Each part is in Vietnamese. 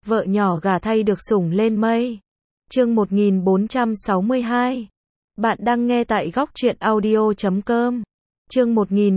Vợ nhỏ gả thay được sủng lên mây. Chương 1462. Bạn đang nghe tại góc truyện audio.com. Chương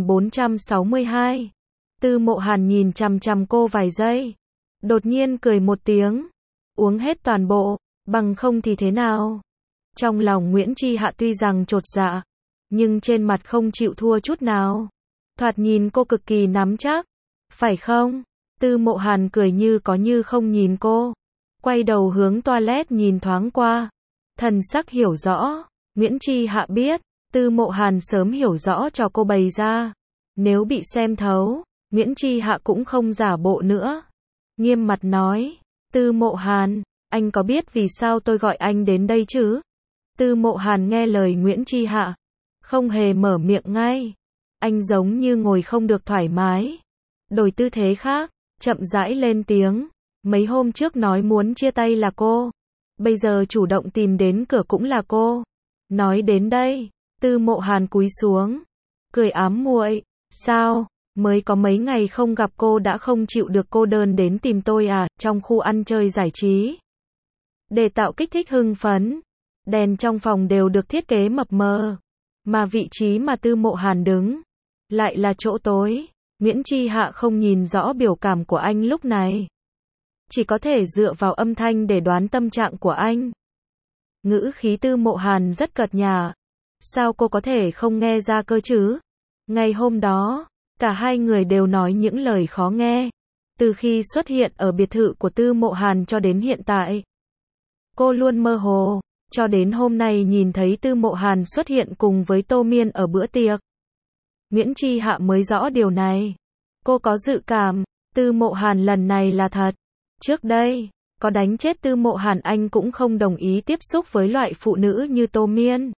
1462. Tư Mộ Hàn nhìn chằm chằm cô vài giây. Đột nhiên cười một tiếng. Uống hết toàn bộ, bằng không thì thế nào? Trong lòng Nguyễn Chi Hạ tuy rằng chột dạ, nhưng trên mặt không chịu thua chút nào. Thoạt nhìn cô cực kỳ nắm chắc. Phải không? Tư Mộ Hàn cười như có như không nhìn cô. Quay đầu hướng toilet nhìn thoáng qua. Thần sắc hiểu rõ. Nguyễn Chi Hạ biết, Tư Mộ Hàn sớm hiểu rõ cho cô bày ra. Nếu bị xem thấu, Nguyễn Chi Hạ cũng không giả bộ nữa. Nghiêm mặt nói, Tư Mộ Hàn, anh có biết vì sao tôi gọi anh đến đây chứ? Tư Mộ Hàn nghe lời Nguyễn Chi Hạ, không hề mở miệng ngay. Anh giống như ngồi không được thoải mái. Đổi tư thế khác, chậm rãi lên tiếng. Mấy hôm trước nói muốn chia tay là cô. Bây giờ chủ động tìm đến cửa cũng là cô. Nói đến đây, Tư Mộ Hàn cúi xuống. Cười ám muội, sao, mới có mấy ngày không gặp cô đã không chịu được cô đơn đến tìm tôi à, trong khu ăn chơi giải trí. Để tạo kích thích hưng phấn, đèn trong phòng đều được thiết kế mập mờ. Mà vị trí mà Tư Mộ Hàn đứng, lại là chỗ tối. Nguyễn Chi Hạ không nhìn rõ biểu cảm của anh lúc này. Chỉ có thể dựa vào âm thanh để đoán tâm trạng của anh. Ngữ khí Tư Mộ Hàn rất cợt nhả. Sao cô có thể không nghe ra cơ chứ? Ngày hôm đó, cả hai người đều nói những lời khó nghe. Từ khi xuất hiện ở biệt thự của Tư Mộ Hàn cho đến hiện tại, cô luôn mơ hồ, cho đến hôm nay nhìn thấy Tư Mộ Hàn xuất hiện cùng với Tô Miên ở bữa tiệc. Nguyễn Chi Hạ mới rõ điều này. Cô có dự cảm, Tư Mộ Hàn lần này là thật. Trước đây, có đánh chết Tư Mộ Hàn anh cũng không đồng ý tiếp xúc với loại phụ nữ như Tô Miên.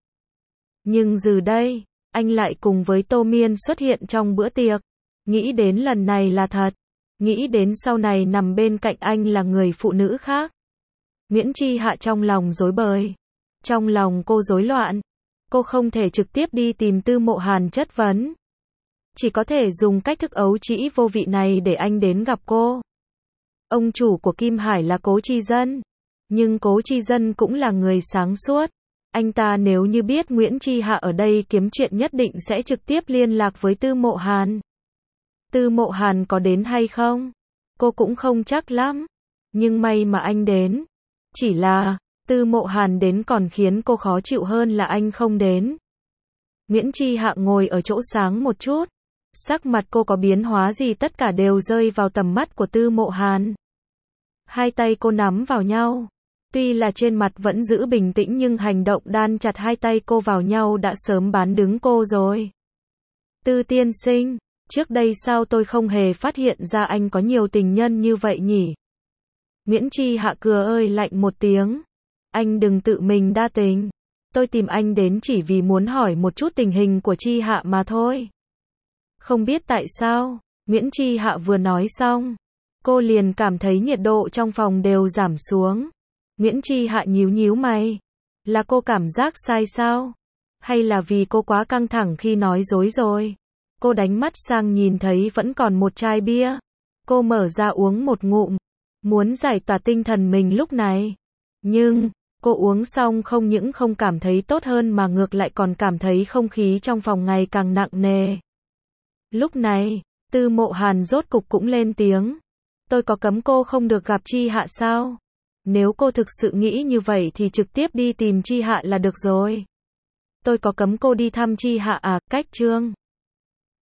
Nhưng giờ đây, anh lại cùng với Tô Miên xuất hiện trong bữa tiệc. Nghĩ đến lần này là thật. Nghĩ đến sau này nằm bên cạnh anh là người phụ nữ khác. Nguyễn Chi Hạ trong lòng rối bời. Trong lòng cô rối loạn. Cô không thể trực tiếp đi tìm Tư Mộ Hàn chất vấn. Chỉ có thể dùng cách thức ấu trĩ vô vị này để anh đến gặp cô. Ông chủ của Kim Hải là Cố Chi Dân. Nhưng Cố Chi Dân cũng là người sáng suốt. Anh ta nếu như biết Nguyễn Chi Hạ ở đây kiếm chuyện nhất định sẽ trực tiếp liên lạc với Tư Mộ Hàn. Tư Mộ Hàn có đến hay không? Cô cũng không chắc lắm. Nhưng may mà anh đến. Chỉ là, Tư Mộ Hàn đến còn khiến cô khó chịu hơn là anh không đến. Nguyễn Chi Hạ ngồi ở chỗ sáng một chút. Sắc mặt cô có biến hóa gì tất cả đều rơi vào tầm mắt của Tư Mộ Hàn. Hai tay cô nắm vào nhau. Tuy là trên mặt vẫn giữ bình tĩnh nhưng hành động đan chặt hai tay cô vào nhau đã sớm bán đứng cô rồi. Tư tiên sinh, trước đây sao tôi không hề phát hiện ra anh có nhiều tình nhân như vậy nhỉ? Nguyễn Chi Hạ cười ơi lạnh một tiếng. Anh đừng tự mình đa tình. Tôi tìm anh đến chỉ vì muốn hỏi một chút tình hình của Chi Hạ mà thôi. Không biết tại sao, Nguyễn Chi Hạ vừa nói xong, cô liền cảm thấy nhiệt độ trong phòng đều giảm xuống. Nguyễn Chi Hạ nhíu nhíu mày. Là cô cảm giác sai sao? Hay là vì cô quá căng thẳng khi nói dối rồi? Cô đánh mắt sang nhìn thấy vẫn còn một chai bia. Cô mở ra uống một ngụm, muốn giải tỏa tinh thần mình lúc này. Nhưng, cô uống xong không những không cảm thấy tốt hơn mà ngược lại còn cảm thấy không khí trong phòng ngày càng nặng nề. Lúc này, Tư Mộ Hàn rốt cục cũng lên tiếng. Tôi có cấm cô không được gặp Chi Hạ sao? Nếu cô thực sự nghĩ như vậy thì trực tiếp đi tìm Chi Hạ là được rồi. Tôi có cấm cô đi thăm Chi Hạ à? Cách chương